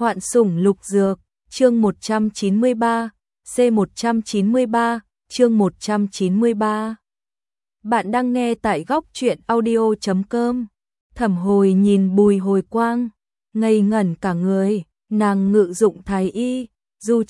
Hoạn sủng lục dược, chương 193, C193, chương 193. Bạn đang nghe tại góc truyện audio.com. Thẩm Hồi nhìn Bùi Hồi Quang, ngây ngẩn cả người, nàng ngự dụng thái y, du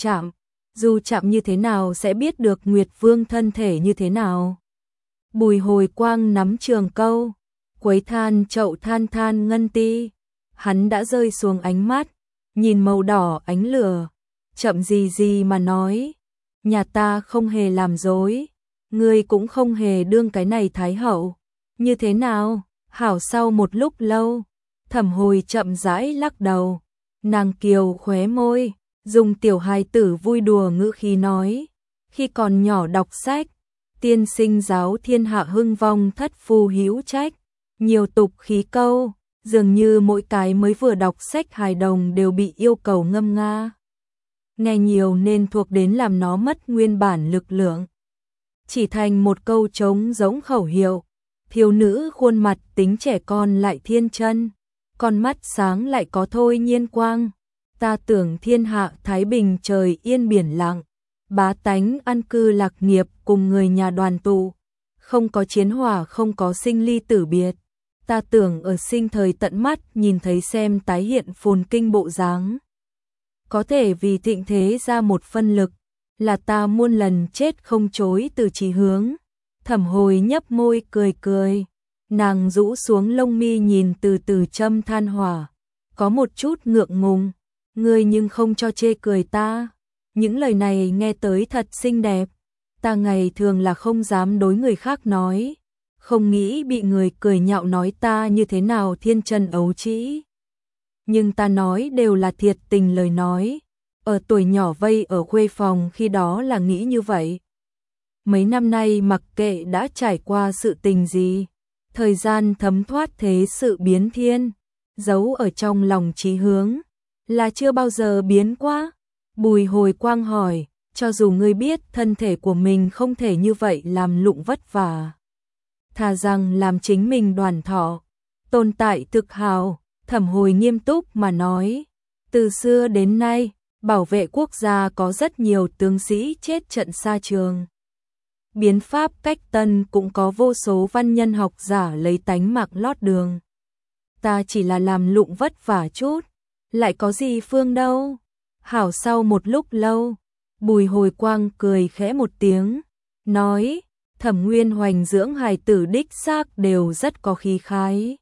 chạm như thế nào sẽ biết được Nguyệt Vương thân thể như thế nào. Bùi Hồi Quang nắm trường câu, quấy than chậu than ngân ti, hắn đã rơi xuống ánh mắt, nhìn màu đỏ ánh lửa, chậm gì mà nói, nhà ta không hề làm dối, ngươi cũng không hề đương cái này thái hậu, như thế nào? Hảo. Sau một lúc lâu, Thẩm Hồi chậm rãi lắc đầu, nàng kiều khóe môi, dùng tiểu hài tử vui đùa ngữ khí nói, khi còn nhỏ đọc sách, tiên sinh giáo thiên hạ hưng vong thất phu hữu trách, nhiều tục khí câu, dường như mỗi cái mới vừa đọc sách hài đồng đều bị yêu cầu ngâm nga. Nghe nhiều nên thuộc đến làm nó mất nguyên bản lực lượng. Chỉ thành một câu trống giống khẩu hiệu, thiếu nữ khuôn mặt tính trẻ con lại thiên chân, con mắt sáng lại có thôi nhiên quang. Ta tưởng thiên hạ thái bình trời yên biển lặng, bá tánh an cư lạc nghiệp cùng người nhà đoàn tụ, không có chiến hỏa không có sinh ly tử biệt. Ta tưởng ở sinh thời tận mắt nhìn thấy xem tái hiện phồn kinh bộ dáng. Có thể vì thịnh thế ra một phân lực, là ta muôn lần chết không chối từ chí hướng. Thẩm Hồi nhấp môi cười, nàng rũ xuống lông mi nhìn từ từ châm than hỏa, có một chút ngượng ngùng, ngươi nhưng không cho chê cười ta. Những lời này nghe tới thật xinh đẹp, ta ngày thường là không dám đối người khác nói, không nghĩ bị người cười nhạo nói ta như thế nào thiên chân ấu trĩ. Nhưng ta nói đều là thiệt tình lời nói, ở tuổi nhỏ vây ở khuê phòng khi đó là nghĩ như vậy. Mấy năm nay mặc kệ đã trải qua sự tình gì, thời gian thấm thoát thế sự biến thiên, giấu ở trong lòng chí hướng, là chưa bao giờ biến qua. Bùi Hồi Quang hỏi, cho dù ngươi biết thân thể của mình không thể như vậy làm lụng vất vả, thà rằng làm chính mình đoàn thọ, tồn tại thực hào. Thẩm Hồi nghiêm túc mà nói, từ xưa đến nay, bảo vệ quốc gia có rất nhiều tướng sĩ chết trận xa trường. Biến pháp cách tân cũng có vô số văn nhân học giả lấy tánh mạng lót đường. Ta chỉ là làm lụng vất vả chút, lại có gì phương đâu. Hảo. Sau một lúc lâu, Bùi Hồi Quang cười khẽ một tiếng, nói, Thẩm Nguyên hoành dưỡng hài tử đích xác đều rất có khí khái.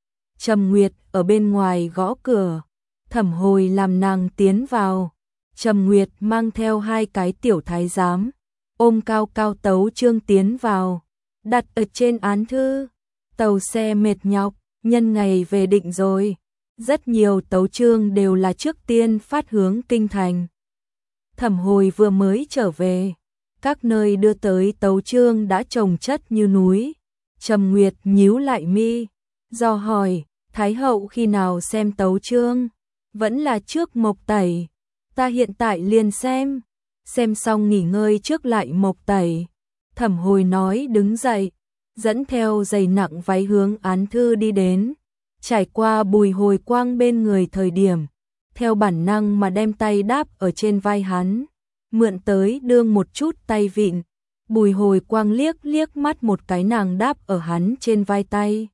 Trầm Nguyệt ở bên ngoài gõ cửa, Thẩm Hồi làm nàng tiến vào. Trầm Nguyệt mang theo hai cái tiểu thái giám, ôm cao tấu chương tiến vào, đặt ở trên án thư. Tàu xe mệt nhọc, nhân ngày về định rồi, rất nhiều tấu chương đều là trước tiên phát hướng kinh thành. Thẩm Hồi vừa mới trở về, các nơi đưa tới tấu chương đã chồng chất như núi. Trầm Nguyệt nhíu lại mi, do hỏi, Thái hậu khi nào xem tấu chương? Vẫn là trước mộc tẩy. Ta hiện tại liền xem xong nghỉ ngơi trước lại mộc tẩy. Thẩm Hồi nói đứng dậy, dẫn theo giày nặng váy hướng án thư đi đến, trải qua Bùi Hồi Quang bên người thời điểm, theo bản năng mà đem tay đáp ở trên vai hắn, mượn tới đương một chút tay vịn. Bùi Hồi Quang liếc mắt một cái nàng đáp ở hắn trên vai tay,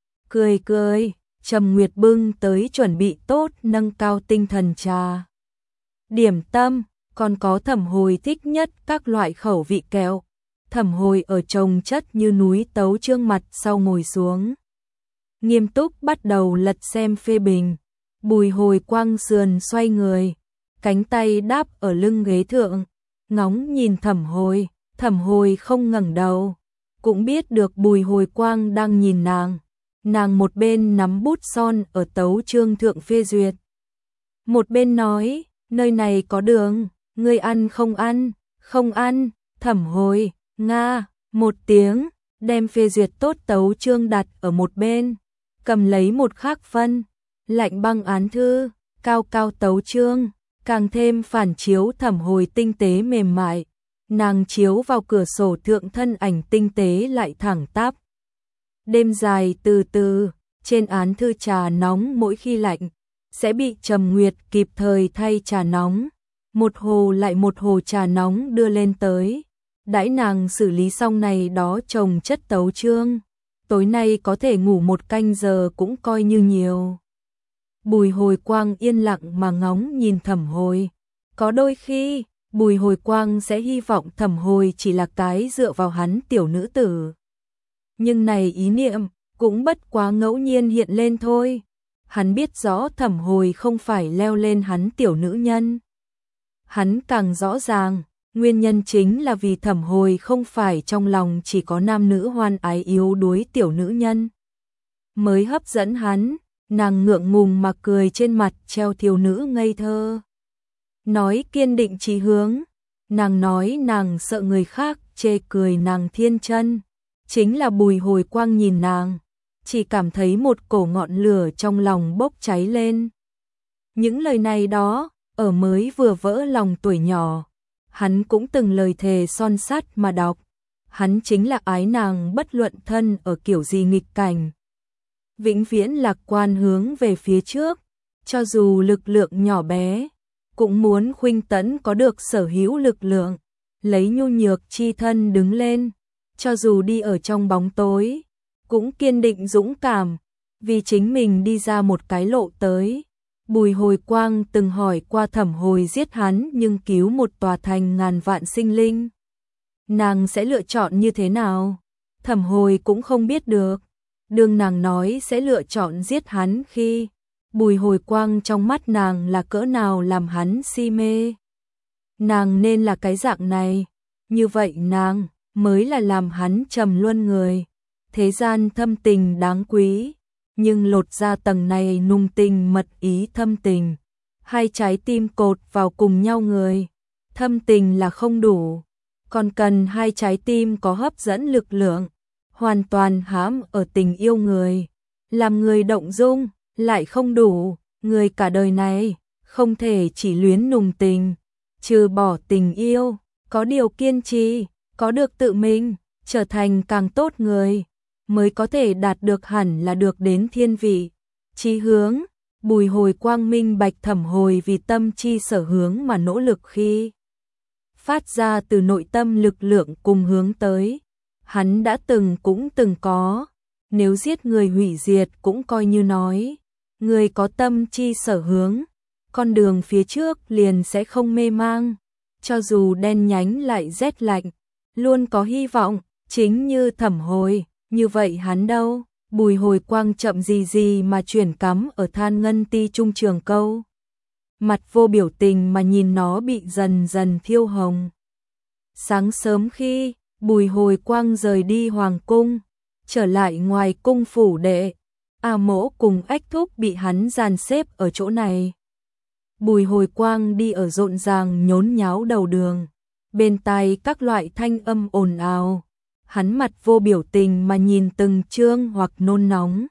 cười. Trầm Nguyệt bưng tới chuẩn bị tốt nâng cao tinh thần trà, điểm tâm, còn có Thẩm Hồi thích nhất các loại khẩu vị kẹo. Thẩm Hồi ở chồng chất như núi tấu chương mặt sau ngồi xuống, nghiêm túc bắt đầu lật xem phê bình. Bùi Hồi Quang sườn xoay người, cánh tay đáp ở lưng ghế thượng, ngóng nhìn Thẩm Hồi. Thẩm Hồi không ngẩng đầu, cũng biết được Bùi Hồi Quang đang nhìn nàng. Nàng một bên nắm bút son ở tấu chương thượng phê duyệt, một bên nói, nơi này có đường, ngươi ăn không ăn? Không ăn. Thẩm Hồi, nga, một tiếng, đem phê duyệt tốt tấu chương đặt ở một bên, cầm lấy một khắc phân, lạnh băng án thư, cao tấu chương, càng thêm phản chiếu Thẩm Hồi tinh tế mềm mại. Nàng chiếu vào cửa sổ thượng thân ảnh tinh tế lại thẳng tắp. Đêm dài từ từ, trên án thư trà nóng mỗi khi lạnh, sẽ bị Trầm Nguyệt kịp thời thay trà nóng, một hồ lại một hồ trà nóng đưa lên tới. Đãi nàng xử lý xong này đó chồng chất tấu chương, tối nay có thể ngủ 1 canh giờ cũng coi như nhiều. Bùi Hồi Quang yên lặng mà ngóng nhìn Thẩm Hồi. Có đôi khi, Bùi Hồi Quang sẽ hy vọng Thẩm Hồi chỉ là cái dựa vào hắn tiểu nữ tử. Nhưng này ý niệm cũng bất quá ngẫu nhiên hiện lên thôi. Hắn biết rõ Thẩm Hồi không phải leo lên hắn tiểu nữ nhân. Hắn càng rõ ràng, nguyên nhân chính là vì Thẩm Hồi không phải trong lòng chỉ có nam nữ hoan ái yếu đuối tiểu nữ nhân. Mới hấp dẫn hắn, nàng ngượng ngùng mà cười trên mặt treo thiếu nữ ngây thơ. Nói kiên định chí hướng, nàng nói nàng sợ người khác chê cười nàng thiên chân. Chính là Bùi Hồi Quang nhìn nàng, chỉ cảm thấy một cổ ngọn lửa trong lòng bốc cháy lên. Những lời này đó, ở mới vừa vỡ lòng tuổi nhỏ, hắn cũng từng lời thề son sắt mà đọc. Hắn chính là ái nàng bất luận thân ở kiểu gì nghịch cảnh. Vĩnh viễn lạc quan hướng về phía trước, cho dù lực lượng nhỏ bé, cũng muốn khuynh tấn có được sở hữu lực lượng, lấy nhu nhược chi thân đứng lên, cho dù đi ở trong bóng tối, cũng kiên định dũng cảm, vì chính mình đi ra một cái lộ tới. Bùi Hồi Quang từng hỏi qua Thẩm Hồi giết hắn nhưng cứu một tòa thành ngàn vạn sinh linh. Nàng sẽ lựa chọn như thế nào? Thẩm Hồi cũng không biết được. Đương nàng nói sẽ lựa chọn giết hắn khi Bùi Hồi Quang trong mắt nàng là cỡ nào làm hắn si mê. Nàng nên là cái dạng này, như vậy nàng mới là làm hắn trầm luân người. Thế gian thâm tình đáng quý, nhưng lột ra tầng này nung tình mật ý thâm tình. Hai trái tim cột vào cùng nhau người, thâm tình là không đủ, còn cần hai trái tim có hấp dẫn lực lượng, hoàn toàn hãm ở tình yêu người. Làm người động dung, lại không đủ, người cả đời này, không thể chỉ luyến nùng tình, trừ bỏ tình yêu, có điều kiên trì, có được tự mình, trở thành càng tốt người, mới có thể đạt được hẳn là được đến thiên vị. Chí hướng, Bùi Hồi Quang minh bạch Thẩm Hồi vì tâm chi sở hướng mà nỗ lực khi phát ra từ nội tâm lực lượng cùng hướng tới. Hắn đã cũng từng có, nếu giết người hủy diệt cũng coi như nói. Người có tâm chi sở hướng, con đường phía trước liền sẽ không mê mang, cho dù đen nhánh lại rét lạnh, luôn có hy vọng, chính như Thẩm Hồi, như vậy hắn đâu? Bùi Hồi Quang chậm gì mà chuyển cắm ở than ngân ti trung trường câu. Mặt vô biểu tình mà nhìn nó bị dần dần thiêu hồng. Sáng sớm khi Bùi Hồi Quang rời đi hoàng cung, trở lại ngoài cung phủ đệ, A Mỗ cùng Ách Thúc bị hắn dàn xếp ở chỗ này. Bùi Hồi Quang đi ở rộn ràng nhốn nháo đầu đường, bên tai các loại thanh âm ồn ào. Hắn mặt vô biểu tình mà nhìn từng chương hoặc nôn nóng,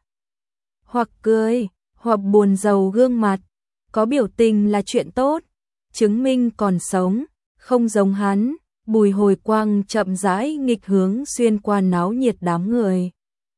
hoặc cười, hoặc buồn rầu gương mặt. Có biểu tình là chuyện tốt, chứng minh còn sống, không giống hắn. Bùi Hồi Quang chậm rãi nghịch hướng xuyên qua náo nhiệt đám người.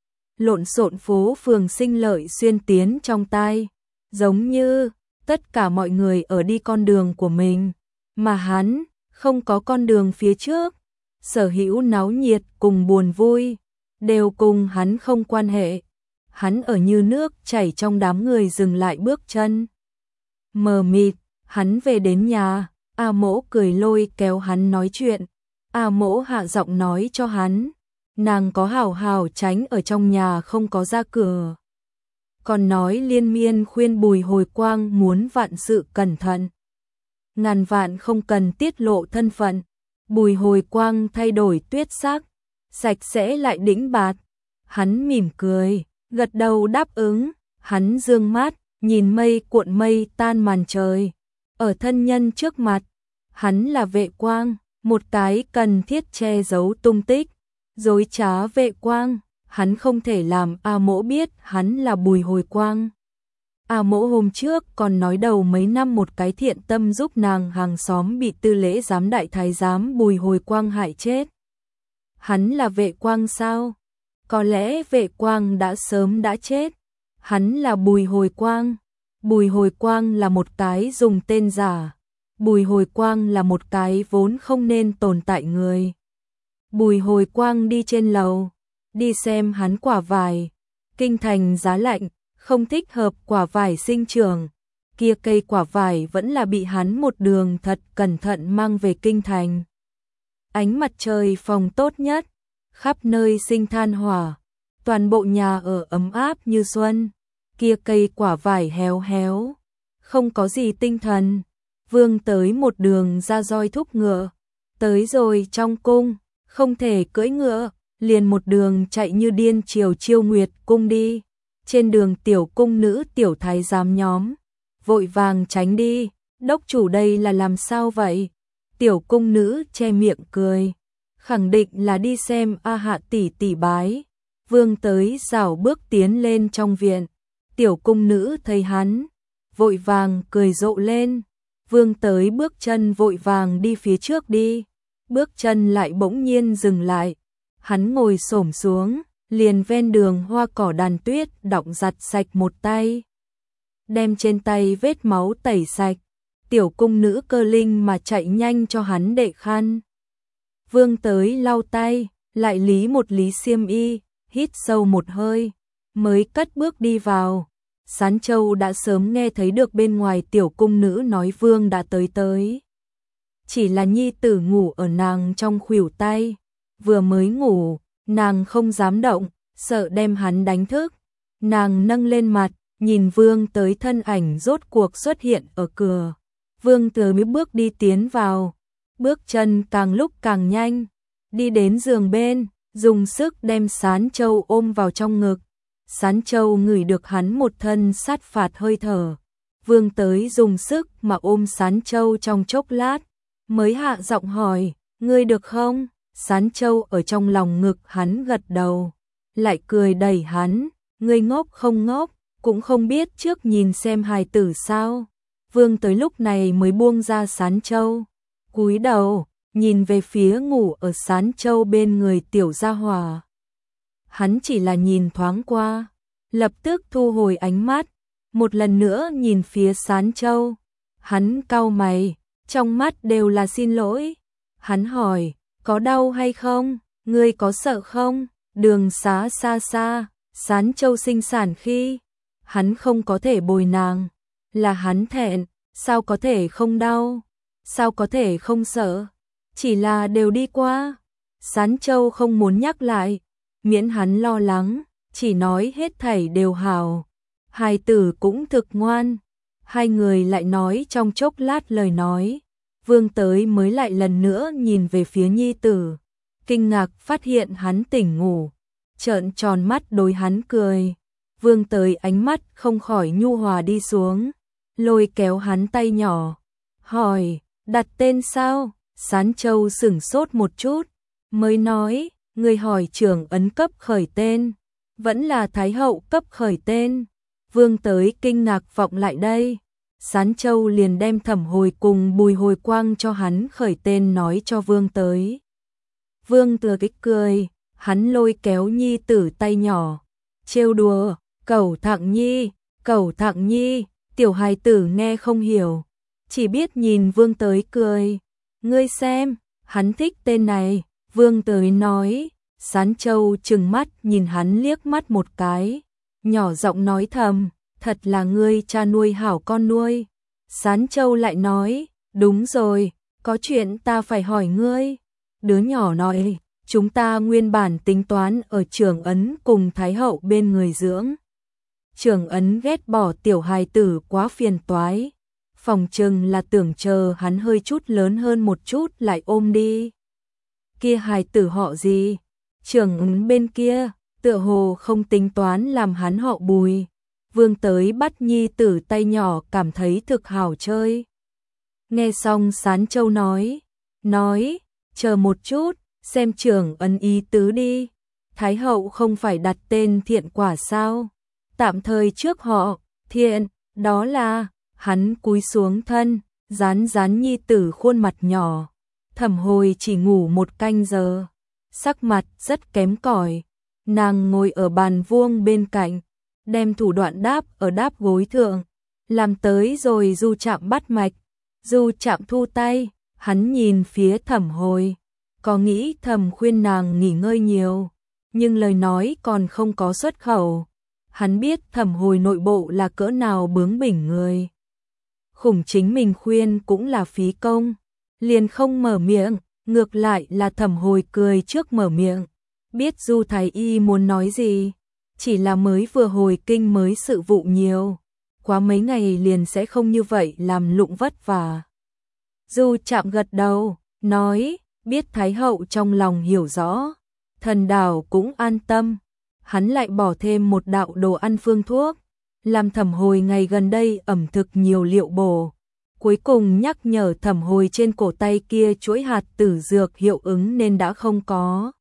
Lộn xộn phố phường sinh lợi xuyên tiến trong tai, giống như tất cả mọi người ở đi con đường của mình, mà hắn không có con đường phía trước. Sở hữu náo nhiệt cùng buồn vui đều cùng hắn không quan hệ. Hắn ở như nước chảy trong đám người dừng lại bước chân. Mờ mịt, hắn về đến nhà, A Mỗ cười lôi kéo hắn nói chuyện. A Mỗ hạ giọng nói cho hắn, nàng có hảo hảo tránh ở trong nhà không có ra cửa. Còn nói liên miên khuyên Bùi Hồi Quang muốn vạn sự cẩn thận, ngàn vạn không cần tiết lộ thân phận. Bùi Hồi Quang thay đổi tuyết sắc, sạch sẽ lại đĩnh bạt. Hắn mỉm cười, gật đầu đáp ứng. Hắn dương mắt, nhìn mây cuộn mây tan màn trời. Ở thân nhân trước mặt, hắn là Vệ Quang, một cái cần thiết che giấu tung tích. Dối trá Vệ Quang, hắn không thể làm A Mỗ biết hắn là Bùi Hồi Quang. A Mỗ hôm trước còn nói đầu mấy năm một cái thiện tâm giúp nàng hàng xóm bị tư lễ giám đại thái giám Bùi Hồi Quang hại chết. Hắn là Vệ Quang sao? Có lẽ Vệ Quang đã sớm đã chết. Hắn là Bùi Hồi Quang. Bùi Hồi Quang là một cái dùng tên giả. Bùi Hồi Quang là một cái vốn không nên tồn tại người. Bùi Hồi Quang đi trên lầu, đi xem hắn quả vải. Kinh thành giá lạnh, không thích hợp quả vải sinh trưởng. Kia cây quả vải vẫn là bị hắn một đường thật cẩn thận mang về kinh thành. Ánh mặt trời phòng tốt nhất, khắp nơi sinh than hỏa, toàn bộ nhà ở ấm áp như xuân. Kia cây quả vải héo héo, không có gì tinh thần. Vương tới một đường ra roi thúc ngựa, tới rồi trong cung, không thể cưỡi ngựa, liền một đường chạy như điên chiều Chiêu Nguyệt cung đi. Trên đường tiểu cung nữ tiểu thái giám nhóm, vội vàng tránh đi, đốc chủ đây là làm sao vậy? Tiểu cung nữ che miệng cười, khẳng định là đi xem A Hạ tỷ tỷ bái. Vương tới rảo bước tiến lên trong viện, tiểu cung nữ thấy hắn, vội vàng cười rộ lên. Vương tới bước chân vội vàng đi phía trước đi, bước chân lại bỗng nhiên dừng lại. Hắn ngồi xổm xuống, liền ven đường hoa cỏ đàn tuyết đọng giặt sạch một tay, đem trên tay vết máu tẩy sạch. Tiểu cung nữ cơ linh mà chạy nhanh cho hắn đệ khăn. Vương tới lau tay, lại lý một lý xiêm y, hít sâu một hơi, mới cất bước đi vào. Sán Châu đã sớm nghe thấy được bên ngoài tiểu cung nữ nói Vương đã tới. Chỉ là nhi tử ngủ ở nàng trong khuỷu tay, vừa mới ngủ, nàng không dám động, sợ đem hắn đánh thức. Nàng nâng lên mặt, nhìn Vương tới thân ảnh rốt cuộc xuất hiện ở cửa. Vương tới mới bước đi tiến vào, bước chân càng lúc càng nhanh, đi đến giường bên, dùng sức đem Sán Châu ôm vào trong ngực. Sán Châu ngửi được hắn một thân sát phạt hơi thở. Vương tới dùng sức mà ôm Sán Châu trong chốc lát, mới hạ giọng hỏi, ngươi được không? Sán Châu ở trong lòng ngực hắn gật đầu, lại cười đẩy hắn, ngươi ngốc không ngốc, cũng không biết trước nhìn xem hài tử sao. Vương tới lúc này mới buông ra Sán Châu, cúi đầu, nhìn về phía ngủ ở Sán Châu bên người tiểu gia hỏa. Hắn chỉ là nhìn thoáng qua, lập tức thu hồi ánh mắt, một lần nữa nhìn phía Sán Châu. Hắn cau mày, trong mắt đều là xin lỗi. Hắn hỏi, có đau hay không? Ngươi có sợ không? Đường xá xa xa, Sán Châu sinh sản khi, hắn không có thể bồi nàng, là hắn thẹn, sao có thể không đau? Sao có thể không sợ? Chỉ là đều đi qua. Sán Châu không muốn nhắc lại, miễn hắn lo lắng, chỉ nói hết thảy đều hảo. Hài tử cũng thực ngoan. Hai người lại nói trong chốc lát lời nói. Vương tới mới lại lần nữa nhìn về phía nhi tử, kinh ngạc phát hiện hắn tỉnh ngủ, trợn tròn mắt đối hắn cười. Vương tới ánh mắt không khỏi nhu hòa đi xuống, lôi kéo hắn tay nhỏ, hỏi, đặt tên sao? Sán Châu sửng sốt một chút, mới nói, người hỏi trưởng ấn cấp khởi tên, vẫn là Thái hậu cấp khởi tên. Vương tới kinh ngạc vọng lại đây, Sán Châu liền đem Thẩm Hồi cùng Bùi Hồi Quang cho hắn khởi tên nói cho Vương tới. Vương tựa cái cười, hắn lôi kéo nhi tử tay nhỏ, trêu đùa, cẩu thẳng nhi, tiểu hài tử nghe không hiểu, chỉ biết nhìn Vương tới cười. Ngươi xem, hắn thích tên này. Vương tới nói. Sán Châu trừng mắt nhìn hắn liếc mắt một cái, nhỏ giọng nói thầm, thật là ngươi cha nuôi hảo con nuôi. Sán Châu lại nói, đúng rồi, có chuyện ta phải hỏi ngươi. Đứa nhỏ nói, chúng ta nguyên bản tính toán ở Trưởng Ấn cùng Thái hậu bên người dưỡng. Trưởng Ấn ghét bỏ tiểu hài tử quá phiền toái, phòng chừng là tưởng chờ hắn hơi chút lớn hơn một chút lại ôm đi. Kia hài tử họ gì? Trưởng Ấn bên kia tựa hồ không tính toán làm hắn họ Bùi. Vương tới bắt nhi tử tay nhỏ cảm thấy thực hảo chơi. Nghe xong Sán Châu nói, chờ một chút, xem Trưởng Ấn ý tứ đi. Thái hậu không phải đặt tên Thiện Quả sao? Tạm thời trước họ Thiện, đó là. Hắn cúi xuống thân, dán nhi tử khuôn mặt nhỏ. Thẩm Hồi chỉ ngủ một canh giờ, sắc mặt rất kém cỏi. Nàng ngồi ở bàn vuông bên cạnh, đem thủ đoạn đáp ở đáp gối thượng, Làm tới rồi Du Trạm bắt mạch. Du Trạm thu tay, hắn nhìn phía Thẩm Hồi, có nghĩ thầm khuyên nàng nghỉ ngơi nhiều, nhưng lời nói còn không có xuất khẩu. Hắn biết Thẩm Hồi nội bộ là cỡ nào bướng bỉnh người. Khủng chính mình khuyên cũng là phí công, liền không mở miệng, ngược lại là Thẩm Hồi cười trước mở miệng. Biết Du Thái Y muốn nói gì, chỉ là mới vừa hồi kinh mới sự vụ nhiều, quá mấy ngày liền sẽ không như vậy làm lụng vất vả. Du Trạm gật đầu, nói, biết Thái hậu trong lòng hiểu rõ, Thần Đảo cũng an tâm. Hắn lại bỏ thêm một đạo đồ ăn phương thuốc, làm Thẩm Hồi ngày gần đây ẩm thực nhiều liệu bổ. Cuối cùng nhắc nhở Thẩm Hồi trên cổ tay kia chuỗi hạt tử dược hiệu ứng nên đã không có.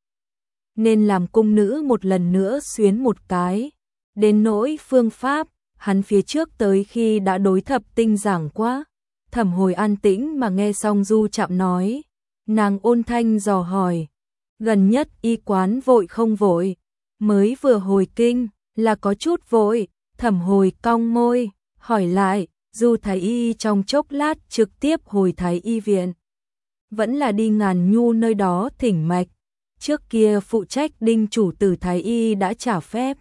Nên làm cung nữ một lần nữa xuyến một cái. Đến nỗi phương pháp, hắn phía trước tới khi đã đối thập tinh giảng quá. Thẩm Hồi an tĩnh mà nghe xong Du Trạm nói. Nàng ôn thanh dò hỏi. Gần nhất y quán vội không vội? Mới vừa hồi kinh, là có chút vội. Thẩm Hồi cong môi, hỏi lại. Du Thái Y trong chốc lát trực tiếp hồi Thái Y viện. Vẫn là đi Ngàn Nhu nơi đó thỉnh mạch. Trước kia phụ trách Đinh chủ tử Thái Y đã trả phép.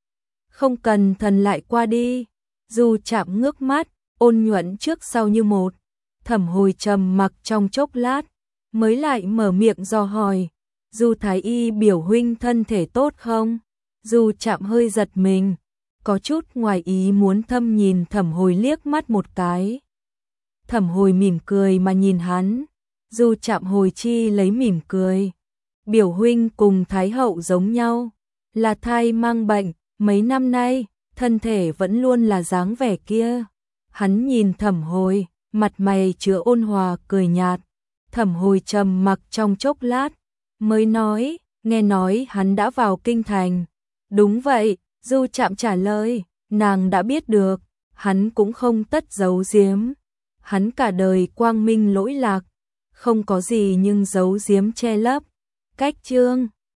Không cần thần lại qua đi. Du Trạm ngước mắt, ôn nhuận trước sau như một. Thẩm Hồi trầm mặc trong chốc lát, mới lại mở miệng dò hỏi. Du Thái Y biểu huynh thân thể tốt không? Du Trạm hơi giật mình, có chút ngoài ý muốn thâm nhìn Thẩm Hồi liếc mắt một cái. Thẩm Hồi mỉm cười mà nhìn hắn. Du Trạm hồi chi lấy mỉm cười. Biểu huynh cùng Thái hậu giống nhau, là thai mang bệnh, mấy năm nay, thân thể vẫn luôn là dáng vẻ kia. Hắn nhìn Thẩm Hồi, mặt mày chứa ôn hòa cười nhạt. Thẩm Hồi trầm mặc trong chốc lát, mới nói, nghe nói hắn đã vào kinh thành. Đúng vậy, Du Trạm trả lời, nàng đã biết được, hắn cũng không tất giấu giếm. Hắn cả đời quang minh lỗi lạc, không có gì nhưng giấu giếm che lấp. Cách chương